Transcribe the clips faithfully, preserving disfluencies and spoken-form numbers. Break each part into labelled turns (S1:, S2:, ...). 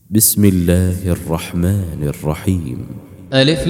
S1: بسم الله الرحمن الرحيم.
S2: ألف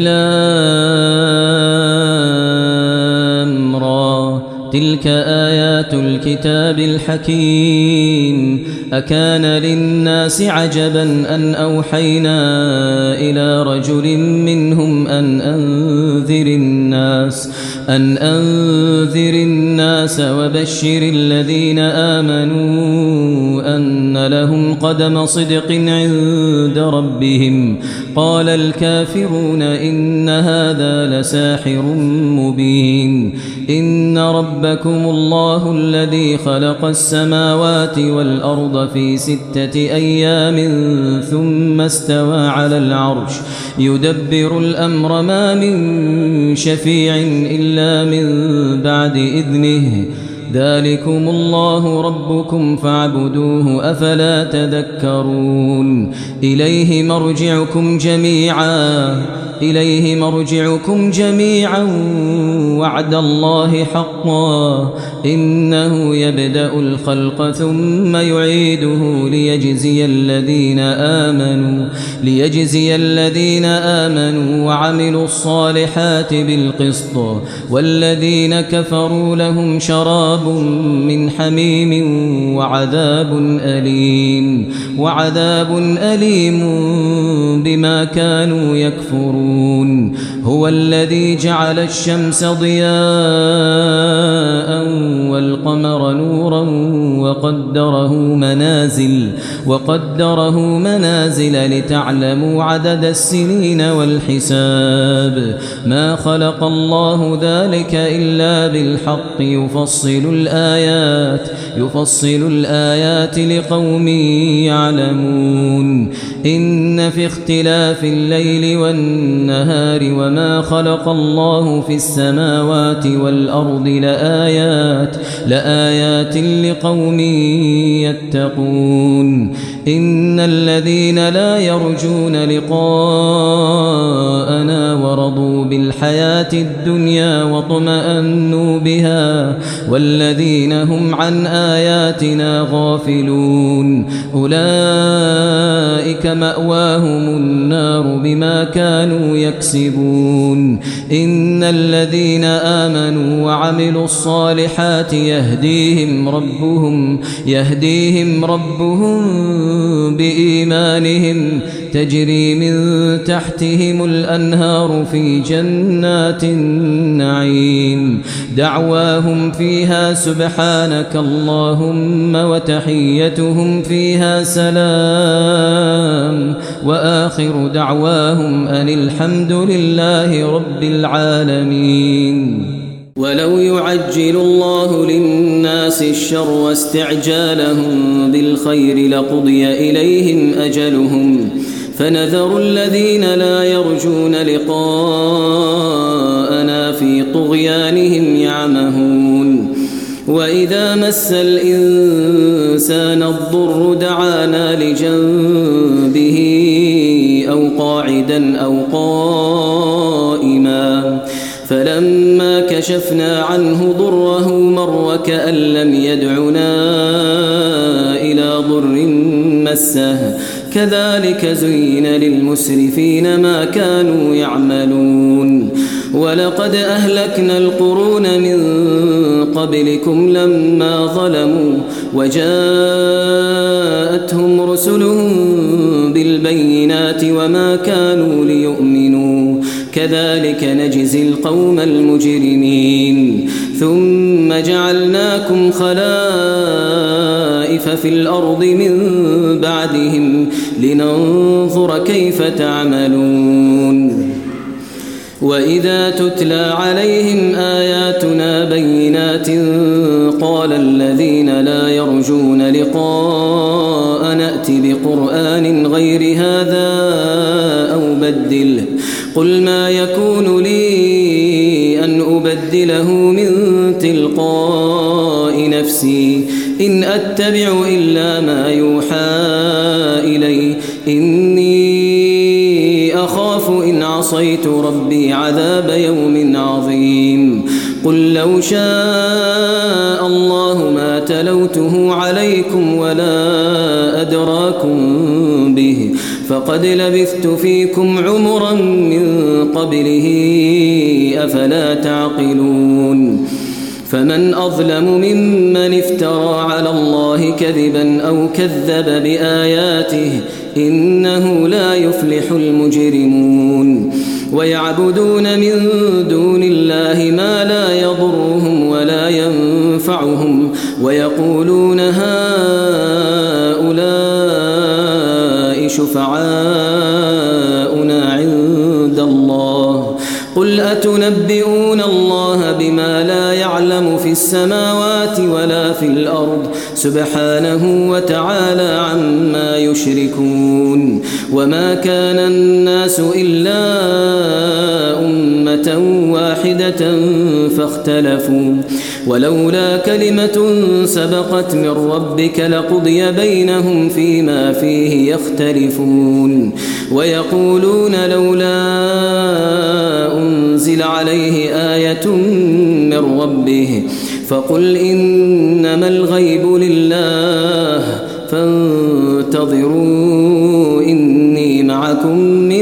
S2: لام را، تلك آيات الكتاب الحكيم. أكان للناس عجبا أن أوحينا إلى رجل منهم أن أنذر الناس أن أنذر الناس وبشر الذين آمنوا أن لهم قدم صدق عند ربهم. قال الكافرون إن هذا لساحر مبين. إن ربكم الله الذي خلق السماوات والأرض في ستة أيام ثم استوى على العرش يدبر الأمر ما من شفيع إلا من بعد إذنه. ذلكم الله ربكم فاعبدوه أفلا تذكرون. إليه مرجعكم جميعا إليه مرجعكم جميعا وعد الله حقا. إنه يبدأ الخلق ثم يعيده ليجزي الذين آمنوا ليجزي الذين آمنوا وعملوا الصالحات بالقسط. والذين كفروا لهم شراب من حميم وعذاب أليم وعذاب أليم بما كانوا يكفرون. هو الذي جعل الشمس ضياء والقمر نورا وقدره منازل وقدره منازل لتعلموا عدد السنين والحساب. ما خلق الله ذلك إلا بالحق يفصل الآيات يفصل الآيات لقوم يعلمون. إن في اختلاف الليل والنهار وما خلق الله في السماوات والأرض لآيات لآيات لقوم يتقون. إن الذين لا يرجون لقاءنا ورضوا بالحياة الدنيا واطمأنوا بها والذين هم عن آياتنا غافلون أولئك مأواهم النار بما كانوا يكسبون. إن الذين آمنوا وعملوا الصالحات يهديهم ربهم يهديهم ربهم بإيمانهم تجري من تحتهم الأنهار في جنات النعيم. دعواهم فيها سبحانك اللهم وتحيتهم فيها سلام وآخر دعواهم أن الحمد لله رب العالمين. ولو يعجل الله للناس الشر واستعجالهم بالخير لقضي إليهم أجلهم فنذر الذين لا يرجون لقاءنا في طغيانهم يعمهون. وإذا مس الإنسان الضر دعانا لجنبه أو قاعدا أو قائما فلما كشفنا عنه ضره مر وكأن لم يدعنا إلى ضر مسه. كذلك زين للمسرفين ما كانوا يعملون. ولقد أهلكنا القرون من قبلكم لما ظلموا وجاءتهم رسلهم بالبينات وما كانوا ليؤمنوا. كذلك نجزي القوم المجرمين. ثم جعلناكم خلائف في الأرض من بعدهم لننظر كيف تعملون. وإذا تتلى عليهم آياتنا بينات قال الذين لا يرجون لقاء نأت بقرآن غير هذا أو بدله. قل ما يكون لي أن أبدله من تلقاء نفسي إن أتبع إلا ما يوحى إلي إني أخاف إن عصيت ربي عذاب يوم عظيم. قل لو شاء الله ما تلوته عليكم ولا أدراكم به فقد لبثت فيكم عمرا من قبله أفلا تعقلون فمن أظلم ممن افترى على الله كذبا أو كذب بآياته إنه لا يفلح المجرمون ويعبدون من دون الله ما لا يضرهم ولا ينفعهم ويقولون هؤلاء شفعاؤنا عند الله قل أتنبئون الله بما لا يعلم في السماوات ولا في الأرض سبحانه وتعالى عما يشركون وما كان الناس إلا أمة واحدة فاختلفوا ولولا كلمة سبقت من ربك لقضي بينهم فيما فيه يختلفون ويقولون لولا أنزل عليه آية من ربه فقل إنما الغيب لله فانتظروا إني معكم من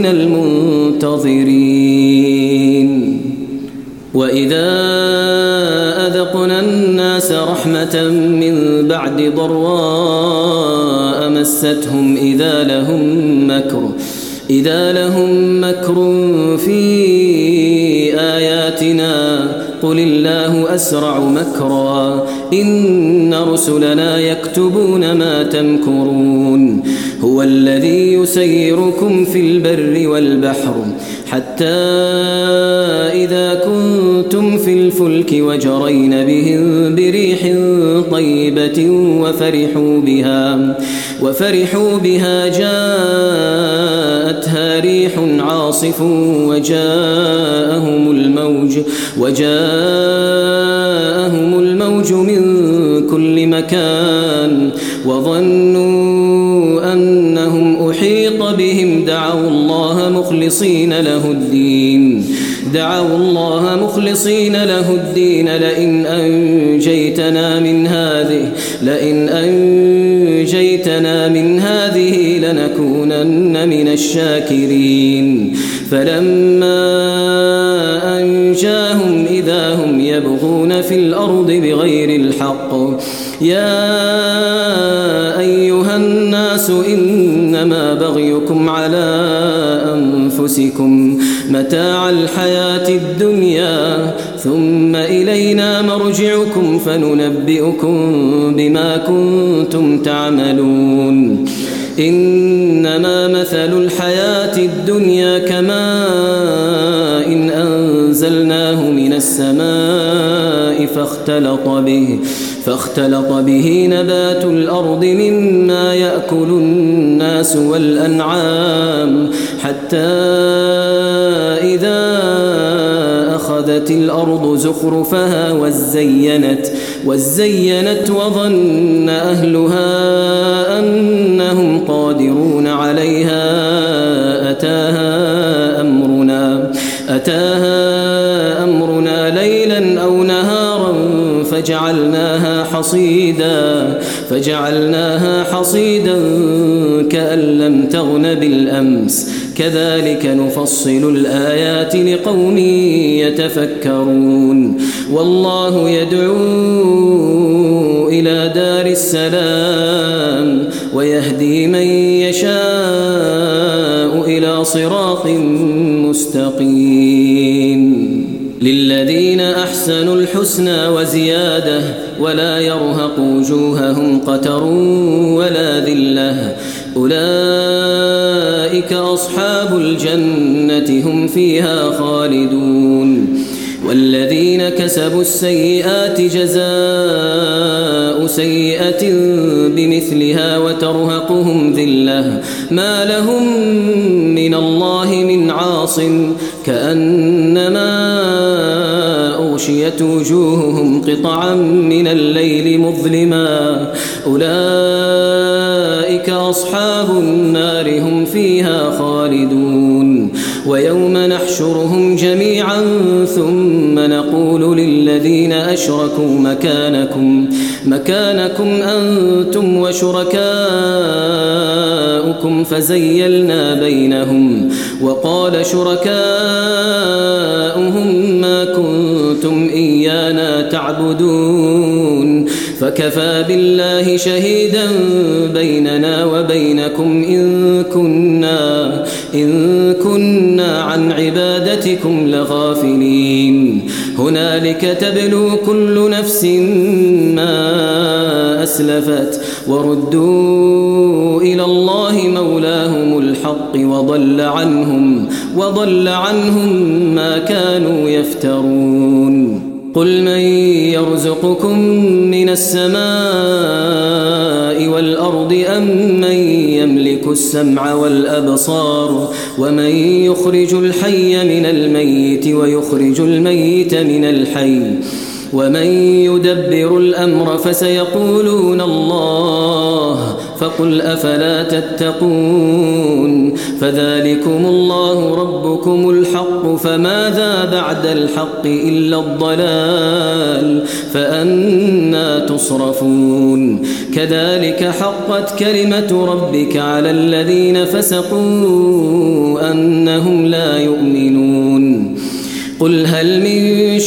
S2: المنتظرين وإذا أذقنا الناس رحمة من بعد ضراء مستهم إذا لهم مكر إذا لهم مكر في آياتنا قل الله أسرع مكرا إن رسلنا يكتبون ما تمكرون هو الذي يسيركم في البر والبحر حتى إذا كنتم في الفلك وجرين بهم بريح طيبة وفرحوا بها وفرحوا بها جاءتها ريح عاصف وجاءهم الموج وجاءهم الموج من كل مكان وظنوا أنهم أحيط بهم دعوا الله مخلصين له الدين دعوا الله مخلصين له الدين لئن أنجيتنا من هذه لئن أنجيتنا من هذه لنكونن من الشاكرين فلما أنجاهم إذا هم يبغون في الأرض بغير الحق يا أيها الناس إنما بغيكم على أنفسكم متاع الحياة الدنيا ثم إلينا مرجعكم فننبئكم بما كنتم تعملون إنما مثل الحياة الدنيا كماء إن أنزلناه من السماء فاختلط به فاختلط به نبات الأرض مما يأكل الناس والأنعام حتى إذا أخذت الأرض زخرفها وزينت وزينت وظن أهلها أنهم قادرون عليها أتاها أمرنا أتاها أمرنا ليلا أو نهارا فجعلناها حصيدا فجعلناها حصيدا كأن لم تغن بالأمس كذلك نفصل الآيات لقوم يتفكرون والله يدعو إلى دار السلام ويهدي من يشاء إلى صراط مستقيم للذين أحسنوا الحسنى وزيادة ولا يرهق وجوههم قتر ولا ذلة أولئك أصحاب الجنة هم فيها خالدون والذين كسبوا السيئات جزاء سيئة بمثلها وترهقهم ذلة ما لهم من الله من عاصم كأنما أغشيت وجوههم قطعا من الليل مظلما أولئك أصحاب النار هم فيها خالدون ويوم نحشرهم جميعا ثم نقول للذين أشركوا مكانكم مكانكم أنتم وشركاؤكم فزيلنا بينهم وقال شركاؤهم ما كنتم إيانا تعبدون فكفى بالله شهيدا بيننا وبينكم إن كنا إن كنا عن عبادتكم لغافلين هنالك تبلو كل نفس ما أسلفت وردوا إلى الله مولاهم الحق وضل عنهم وضل عنهم ما كانوا يفترون قل من يرزقكم من السماء والأرض أم من يملك السمع والأبصار ومن يخرج الحي من الميت ويخرج الميت من الحي ومن يدبر الأمر فسيقولون الله فقل أفلا تتقون فذلكم الله ربكم الحق فماذا بعد الحق إلا الضلال فأنى تصرفون كذلك حقت كلمة ربك على الذين فسقوا أنهم لا يؤمنون قل هل من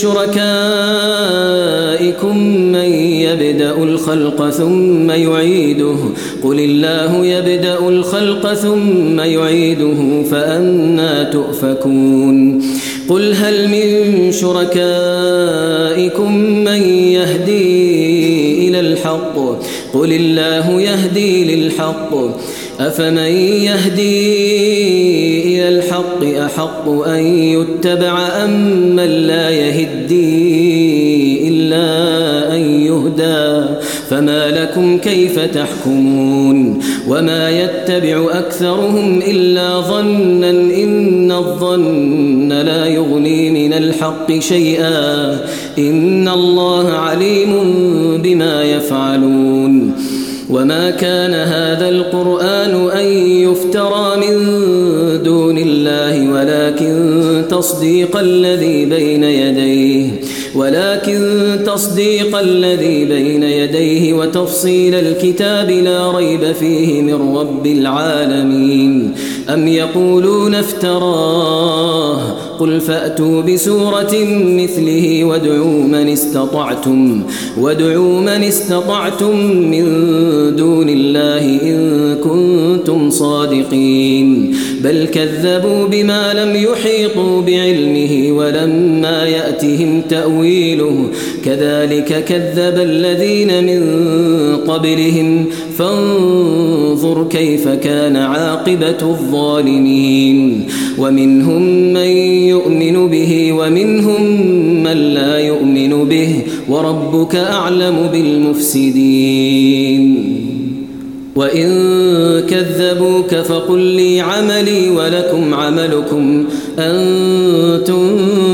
S2: شركائكم من يبدأ الخلق ثم يعيده قل الله يبدأ الخلق ثم يعيده فأنى تؤفكون قل هل من شركائكم من يهدي إلى الحق قل الله يهدي للحق أفمن يهدي إلى الحق أحق أن يتبع أم من لا يهدي إلا أن يهدى فما لكم كيف تحكمون وما يتبع أكثرهم إلا ظنا إن الظن لا يغني من الحق شيئا إن الله عليم بما يفعلون وما كان هذا القرآن أن يفترى من دون الله ولكن تصديق الذي بين يديه ولكن تصديق الذي بين يديه وتفصيل الكتاب لا ريب فيه من رب العالمين أم يقولون افتراه قل فأتوا بسورة مثله وادعوا من استطعتم وادعوا من استطعتم من دون الله إن كنتم صادقين بل كذبوا بما لم يحيطوا بعلمه ولما يأتهم تأويله كذلك كذب الذين من قبلهم فانظر كيف كان عاقبة الظالمين ومنهم من يؤمن به ومنهم من لا يؤمن به وربك أعلم بالمفسدين وإن كذبوك فقل لي عملي ولكم عملكم أنتم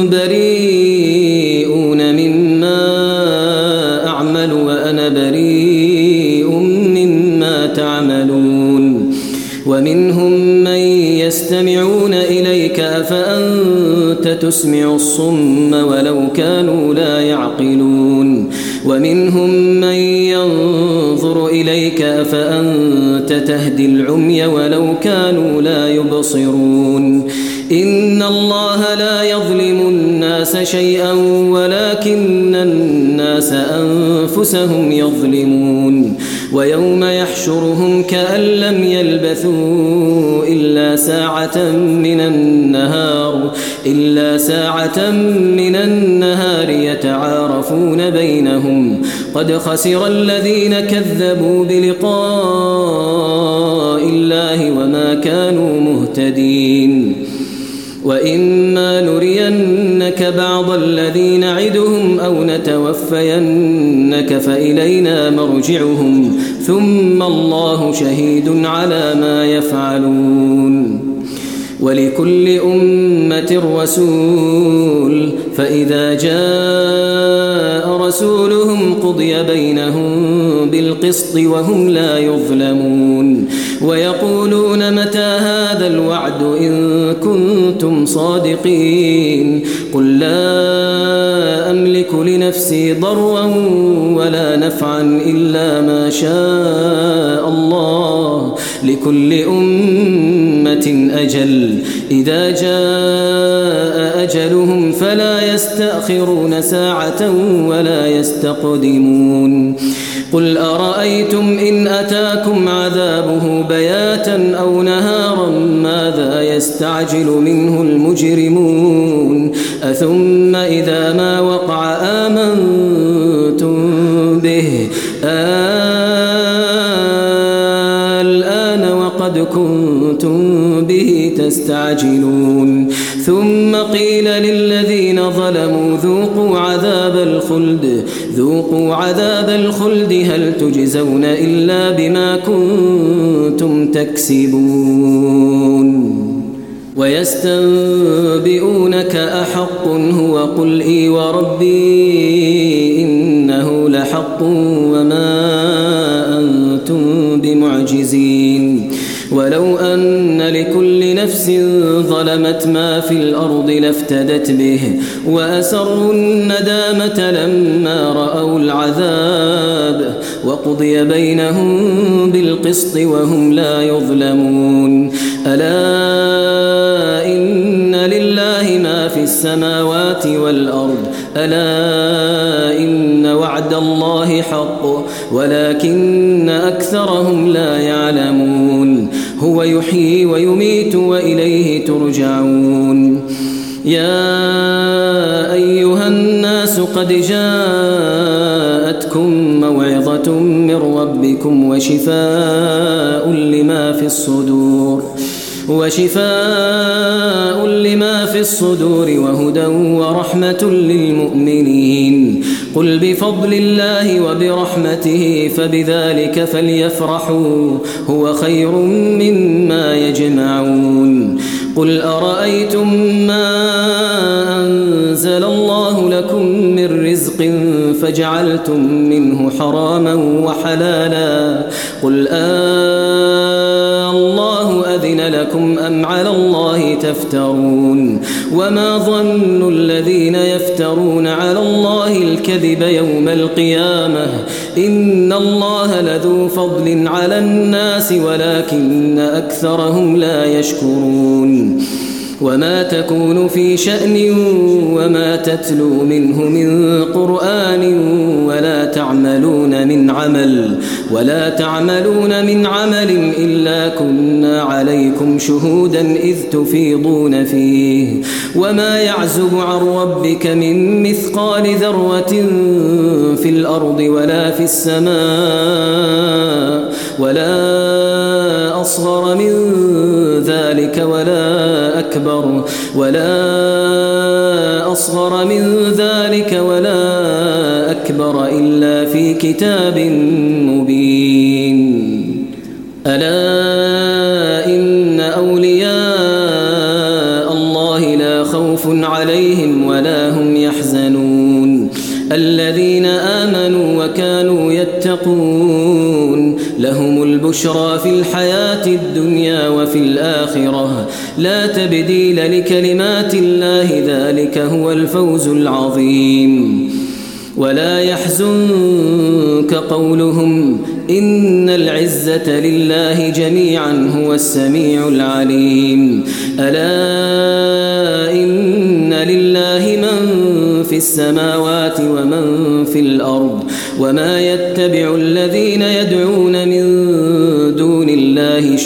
S2: بريئون مما أعمل وأنا بريء مما تعملون ومنهم من يستمعون إليك أفأنت تسمع الصم ولو كانوا لا يعقلون ومنهم من ينظر إليك أفأنت تهدي العمي ولو كانوا لا يبصرون إن الله لا يظلم الناس شيئا ولكن الناس أنفسهم يظلمون ويوم يحشرهم كأن لم يلبثوا إلا ساعة من النهار إلا ساعة من النهار يتعارفون بينهم قد خسر الذين كذبوا بلقاء الله وما كانوا مهتدين وإما نرينك بعض الذي نعدهم أو نتوفينك فإلينا مرجعهم ثم الله شهيد على ما يفعلون ولكل أمة رسول فإذا جاء رسولهم قضي بينهم بالقسط وهم لا يظلمون ويقولون متى هذا الوعد إن كنتم صادقين قل لا أملك لنفسي ضرا ولا نفعا إلا ما شاء الله لكل أمة أجل إذا جاء أجلهم فلا يستأخرون ساعة ولا يستقدمون قل أرأيتم إن أتاكم عذابه بياتا أو نهارا ماذا يستعجل منه المجرمون أثم إذا ما وقع آمنتم به الآن وقد كنتم به تستعجلون ثم قيل للذين ظلموا ذوقوا عذاب الخلد ذوقوا عذاب الخلد هل تجزون إلا بما كنتم تكسبون ويستنبئونك أحق هو قل إي وربي إنه لحق وما أنتم بمعجزين ولو أن لكل نفس ظلمت ما في الأرض لافتدت به وأسروا الندامة لما رأوا العذاب وقضي بينهم بالقسط وهم لا يظلمون ألا إن لله ما في السماوات والأرض ألا إن وعد الله حق ولكن أكثرهم لا يعلمون هو يحيي ويميت وإليه ترجعون يا أيها الناس قد جاءتكم موعظة من ربكم وشفاء لما في الصدور وشفاء لما في الصدور وهدى ورحمة للمؤمنين قل بفضل الله وبرحمته فبذلك فليفرحوا هو خير مما يجمعون قل أرأيتم ما أنزل الله لكم من رزق فجعلتم منه حراما وحلالا قل آه الله أذن لكم أم على الله تفترون وما ظن الذين يفترون على الله الكذب يوم القيامة إن الله لذو فضل على الناس ولكن أكثرهم لا يشكرون وما تكون في شأن وما تتلو منه من قرآن ولا تعملون من عمل ولا تعملون من عمل إلا كنا عليكم شهودا إذ تفيضون فيه وما يعزب عن ربك من مثقال ذرة في الأرض ولا في السماء ولا أصغر من ذلك ولا أكبر ولا أصغر من ذلك ولا أكبر إلا في كتاب مبين ألا إن أولياء الله لا خوف عليهم ولا هم يحزنون الذين آمنوا وكانوا يتقون لهم البشرى في الحياة الدنيا وفي الآخرة لا تبديل لكلمات الله ذلك هو الفوز العظيم ولا يحزنك قولهم إن العزة لله جميعا هو السميع العليم ألا إن لله من في السماوات ومن في الأرض وما يتبع الذين يدعون من دون الله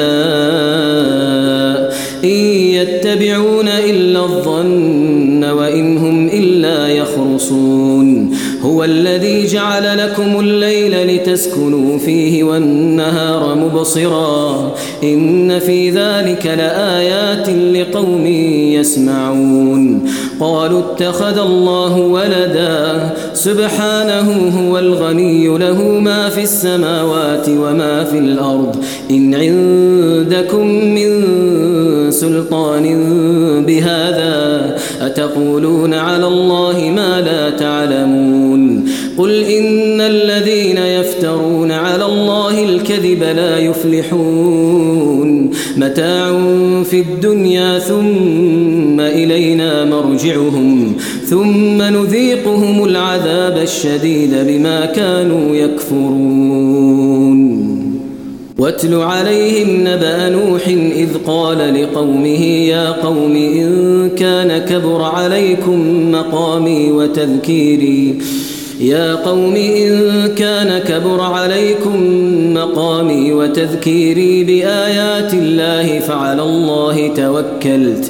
S2: شركاء إن يتبعون إلا الظن وإن هم إلا يخرصون هو الذي جعل لكم الليل لتسكنوا فيه والنهار مبصرا إن في ذلك لآيات لقوم يسمعون قالوا اتخذ الله ولدا سبحانه هو الغني له ما في السماوات وما في الأرض إن عندكم من سلطان بهذا أتقولون على الله ما لا تعلمون قل إن الذين يفترون على الله الكذب لا يفلحون متاع في الدنيا ثم إلينا مرجعهم ثم نذيقهم العذاب الشديد بما كانوا يكفرون واتل عليهم نبأ نوح إذ قال لقومه يا قوم إن كان كبر عليكم مقامي وتذكيري يا قوم إن كان كبر عليكم مقامي وتذكيري بآيات الله فعلى الله توكلت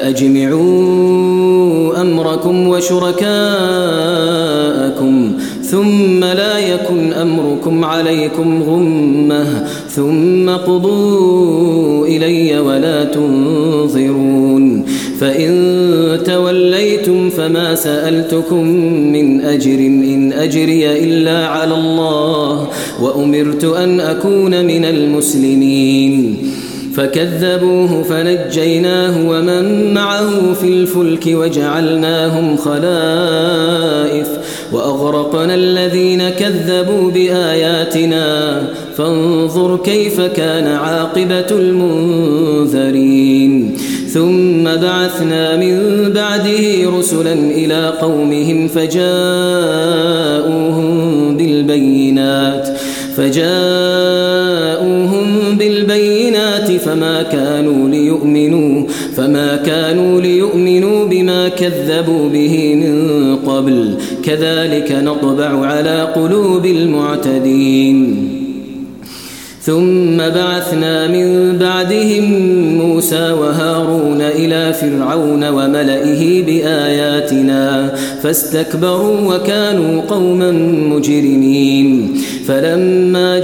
S2: فأجمعوا أمركم وشركاءكم ثم لا يكن أمركم عليكم غمة ثم قضوا إلي ولا تنظرون فإن توليتم فما سألتكم من أجر إن أجري إلا على الله وأمرت أن أكون من المسلمين فكذبوه فنجيناه ومن معه في الفلك وجعلناهم خلائف وأغرقنا الذين كذبوا بآياتنا فانظر كيف كان عاقبة المنذرين ثم بعثنا من بعده رسلا إلى قومهم فجاءوهم بالبينات فجاءوهم بالبينات فما كانوا ليؤمنوا فما كانوا ليؤمنوا بما كذبوا به من قبل كذلك نطبع على قلوب المعتدين ثم بعثنا من بعدهم موسى وهارون إلى فرعون وملئه بآياتنا فاستكبروا وكانوا قوما مجرمين فلما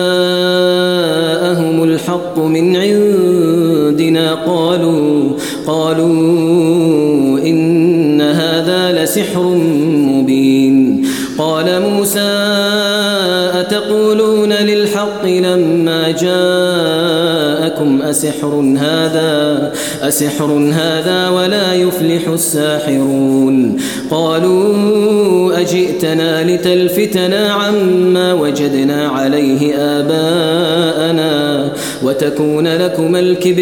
S2: جاءهم الحق من عندنا قالوا قالوا إن هذا لسحر مبين قال موسى أتقولون للحق لما جاءكم أسحر هذا أسحر هذا ولا يفلح الساحرون قالوا أجئتنا لتلفتنا عما وجدنا عليه آباءنا وتكون لكما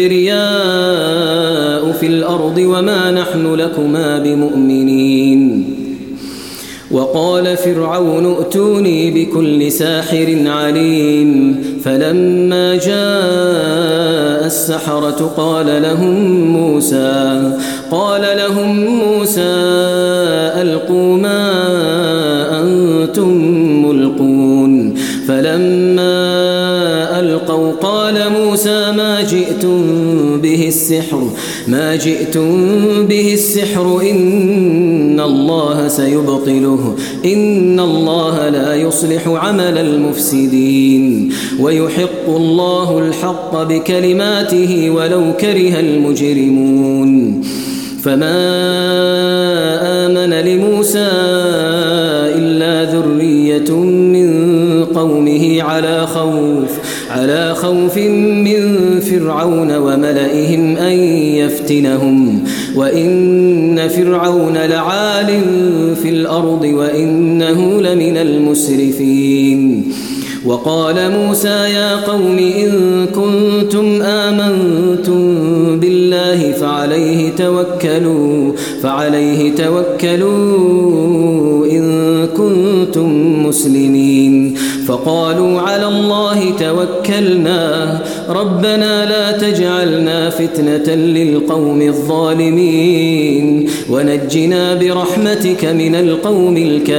S2: الكبرياء في الأرض وما نحن لكما بمؤمنين وقال فرعون ائتوني بكل ساحر عليم فلما جاء السحرة قال لهم موسى قال لهم موسى ألقوا ما أنتم ملقون فلما ألقوا قال موسى ما جئتم به السحر ما جئتم به السحر إن الله سيبطله إن الله لا يصلح عمل المفسدين ويحق الله الحق بكلماته ولو كره المجرمون فما آمن لموسى إلا ذرية من قومه على خوف على خوف من فرعون وملئهم أن يفتنهم وإن فرعون لعال في الأرض وإنه لمن المسرفين وقال موسى يا قوم إن كنتم آمنتم بالله فعليه توكلوا فعليه توكلوا إن كنتم مسلمين فقالوا على الله توكلنا ربنا لا تجعلنا فتنة للقوم الظالمين ونجنا برحمتك من القوم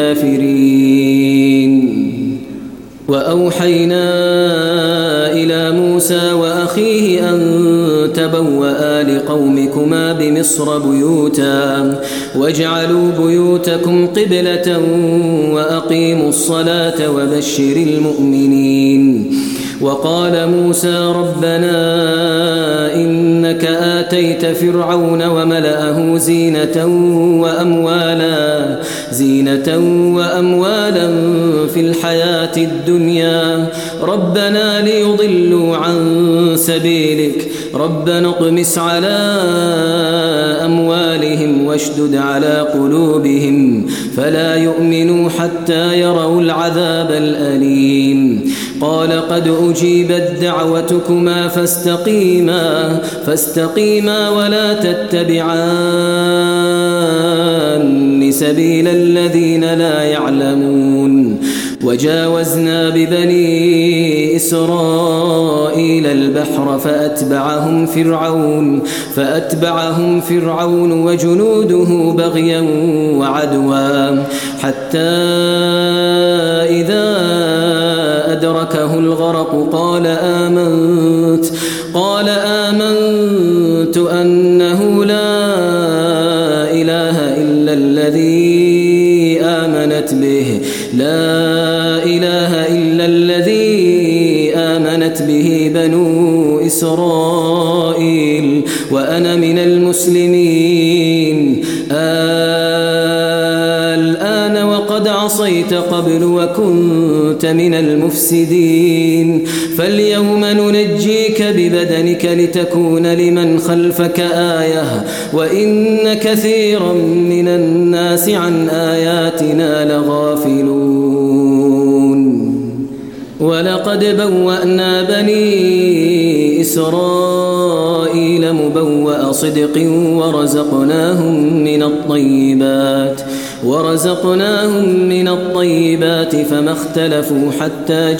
S2: الكافرين وأوحينا إلى موسى وأخيه أن تبوأ لقومكما بمصر بيوتا واجعلوا بيوتكم قبلة وأقيموا الصلاة وبشر المؤمنين وقال موسى ربنا إنك آتيت فرعون وملأه زينة وأموالا زينة وأموالا في الحياة الدنيا ربنا ليضلوا عن سبيلك ربنا اطمس على أموالهم واشدد على قلوبهم فلا يؤمنوا حتى يروا العذاب الأليم قال قد أجيبت دعوتكما فاستقيما فاستقيما ولا تتبعان سبيل الذين لا يعلمون وجاوزنا ببني إسرائيل البحر فأتبعهم فرعون فأتبعهم فرعون وجنوده بغيا وعدوا حتى إذا أدركه الغرق قال آمنت قال آمنت أنه لا إله إلا الذي آمنت به لا إله إلا الذي آمنت به بنو إسرائيل وأنا من المسلمين الآن وقد عصيت قبل وكنت من المفسدين فاليوم ننجيك ببدنك لتكون لمن خلفك آية وإن كثيرا من الناس عن آياتنا لغافلون ولقد بوأنا بني إسرائيل مبوأ صدق ورزقناهم من الطيبات ورزقناهم من الطيبات فما اختلفوا حتى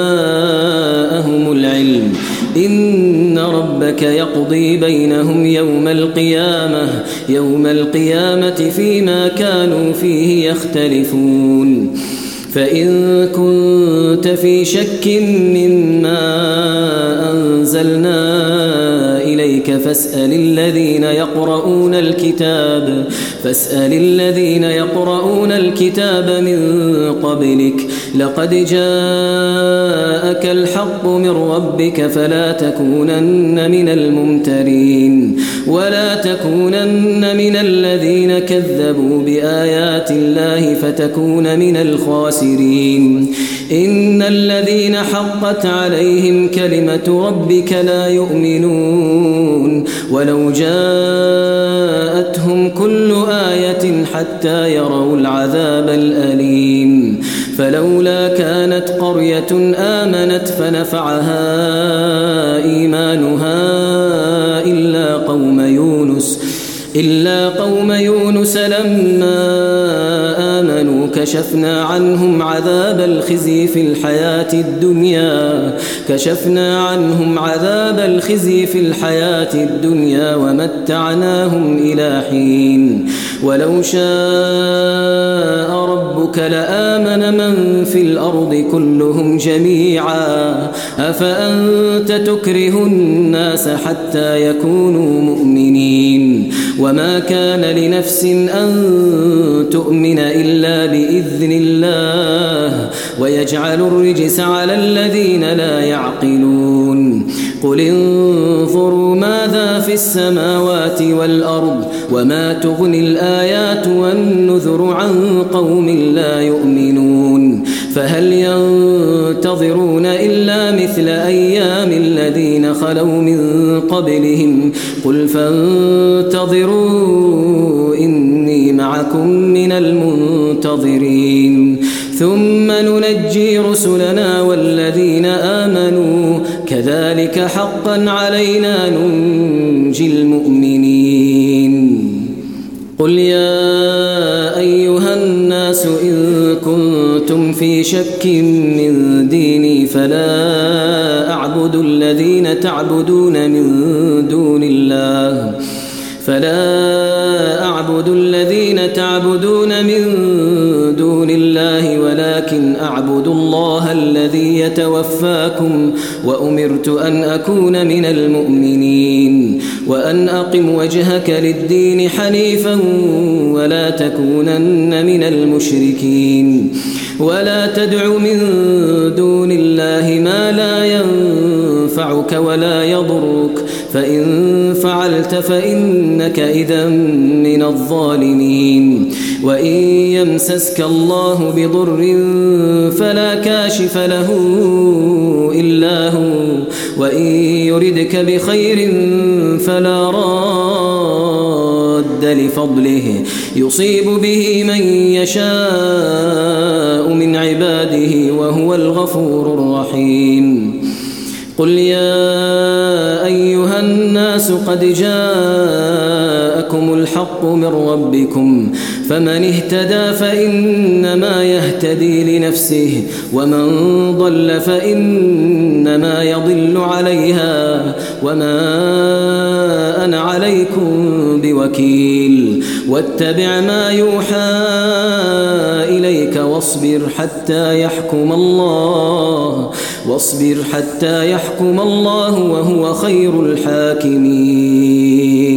S2: جاءهم العلم إن ربك يقضي بينهم يوم القيامة يوم القيامة فيما كانوا فيه يختلفون فإن كنت في شك مما أنزلنا إليك فاسأل الذين يقرؤون الكتاب فاسأل الذين يقرؤون الكتاب من قبلك لقد جاءك الحق من ربك فلا تكونن من الممترين ولا تكونن من الذين كذبوا بآيات الله فتكون من الخاسرين إن الذين حقت عليهم كلمة ربك لا يؤمنون ولو جاءتهم كل آية حتى يروا العذاب الأليم فلولا كانت قرية آمنت فنفعها إيمانها إلا قوم يونس إلا قوم يونس لما آمنوا كشفنا عنهم عذاب الخزي في الحياة الدنيا كشفنا عنهم عذاب الخزي في الحياة الدنيا ومتعناهم إلى حين ولو شاء ربك لآمن من في الأرض كلهم جميعا أفأنت تكره الناس حتى يكونوا مؤمنين وما كان لنفس أن تؤمن إلا بإذن الله ويجعل الرجس على الذين لا يعقلون قل انظروا ماذا في السماوات والأرض وما تغني الآيات والنذر عن قوم لا يؤمنون فهل ينتظرون إلا مثل أيام الذين خلوا من قبلهم قل فانتظروا إني معكم من المنتظرين ثم ننجي رسلنا والذين آمنوا كذلك حقا علينا ننجي المؤمنين قل يا أيها الناس إن كنتم في شك من ديني فلا أعبد الذين تعبدون من دون الله فلا أعبد الذين تعبدون من دون الله ولكن أعبد الله الذي يتوفاكم وأمرت أن أكون من المؤمنين وأن أقم وجهك للدين حنيفا ولا تكونن من المشركين ولا تدع من دون الله ما لا ينفعك ولا يضرك فإن فعلت فإنك إذا من الظالمين وإن يمسسك الله بضر فلا كاشف له إلا هو وإن يردك بخير فلا راد لفضله يصيب به من يشاء من عباده وهو الغفور الرحيم قل يا أيها الناس قد جاءكم الحق من ربكم فمن اهتدى فإنما يهتدي لنفسه ومن ضل فإنما يضل عليها وما أنا عليكم بوكيل واتبع ما يوحى إليك واصبر حتى يحكم الله واصبر حتى يحكم الله وهو خير الحاكمين